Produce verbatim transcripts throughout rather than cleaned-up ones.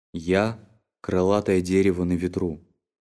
Я – крылатое дерево на ветру.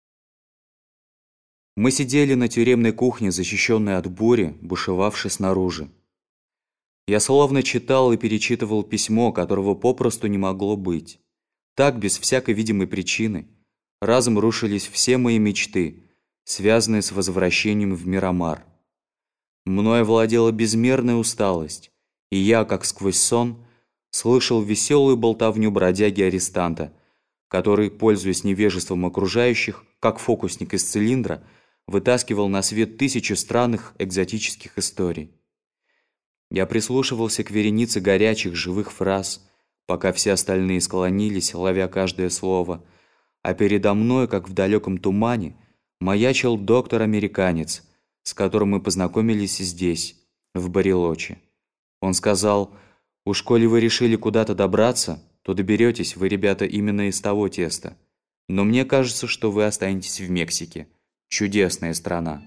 Мы сидели на тюремной кухне, защищенной от бури, бушевавшей снаружи. Я словно читал и перечитывал письмо, которого попросту не могло быть. Так, без всякой видимой причины, разом рушились все мои мечты, связанные с возвращением в Мирамар. Мною владела безмерная усталость, и я, как сквозь сон, слышал веселую болтовню бродяги-арестанта, который, пользуясь невежеством окружающих, как фокусник из цилиндра, вытаскивал на свет тысячи странных экзотических историй. Я прислушивался к веренице горячих живых фраз, пока все остальные склонились, ловя каждое слово, а передо мной, как в далеком тумане, маячил доктор-американец, с которым мы познакомились здесь, в Барелоче. Он сказал: «Уж коли вы решили куда-то добраться, то доберетесь вы, ребята, именно из того теста. Но мне кажется, что вы останетесь в Мексике. Чудесная страна».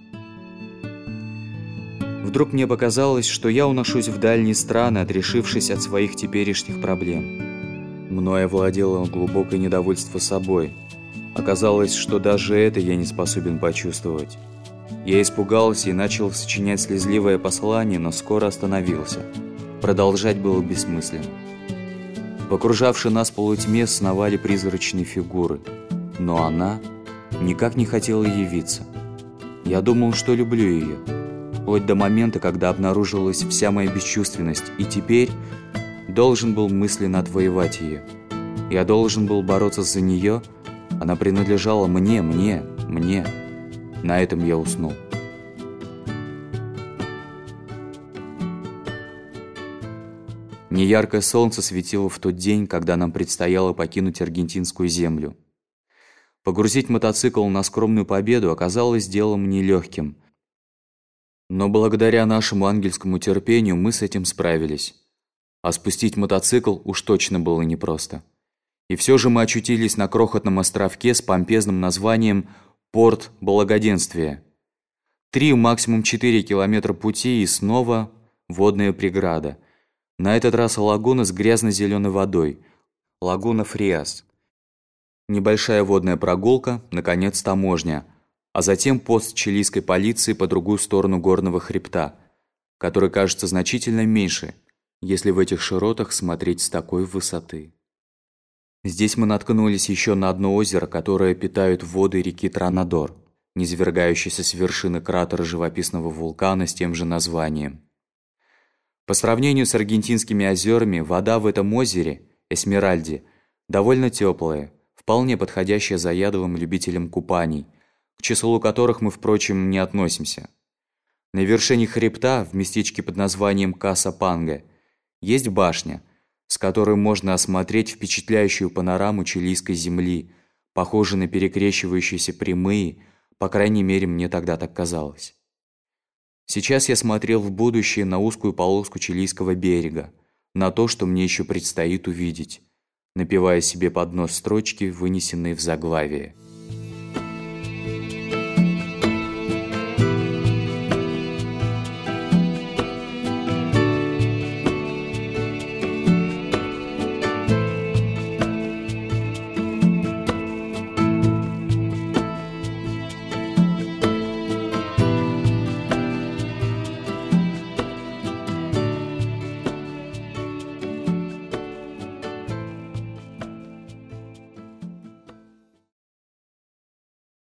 Вдруг мне показалось, что я уношусь в дальние страны, отрешившись от своих теперешних проблем. Мною овладело глубокое недовольство собой. Оказалось, что даже это я не способен почувствовать. Я испугался и начал сочинять слезливое послание, но скоро остановился. Продолжать было бессмысленно. В окружавшей нас полутьме сновали призрачные фигуры, но она никак не хотела явиться. Я думал, что люблю ее, вплоть до момента, когда обнаружилась вся моя бесчувственность, и теперь должен был мысленно отвоевать ее. Я должен был бороться за нее, она принадлежала мне, мне, мне. На этом я уснул. Неяркое солнце светило в тот день, когда нам предстояло покинуть аргентинскую землю. Погрузить мотоцикл на скромную победу оказалось делом нелегким. Но благодаря нашему ангельскому терпению мы с этим справились. А спустить мотоцикл уж точно было непросто. И все же мы очутились на крохотном островке с помпезным названием «Порт Благоденствия». Три, максимум четыре километра пути и снова водная преграда. На этот раз лагуна с грязно-зеленой водой. Лагуна Фриас. Небольшая водная прогулка, наконец таможня, а затем пост чилийской полиции по другую сторону горного хребта, который кажется значительно меньше, если в этих широтах смотреть с такой высоты. Здесь мы наткнулись еще на одно озеро, которое питают воды реки Транадор, низвергающейся с вершины кратера живописного вулкана с тем же названием. По сравнению с аргентинскими озерами, вода в этом озере, Эсмеральде, довольно теплая, вполне подходящая заядлым любителям купаний, к числу которых мы, впрочем, не относимся. На вершине хребта, в местечке под названием Каса-Панга, есть башня, с которой можно осмотреть впечатляющую панораму чилийской земли, похожую на перекрещивающиеся прямые, по крайней мере, мне тогда так казалось. Сейчас я смотрел в будущее на узкую полоску чилийского берега, на то, что мне еще предстоит увидеть, напевая себе под нос строчки, вынесенные в заглавие.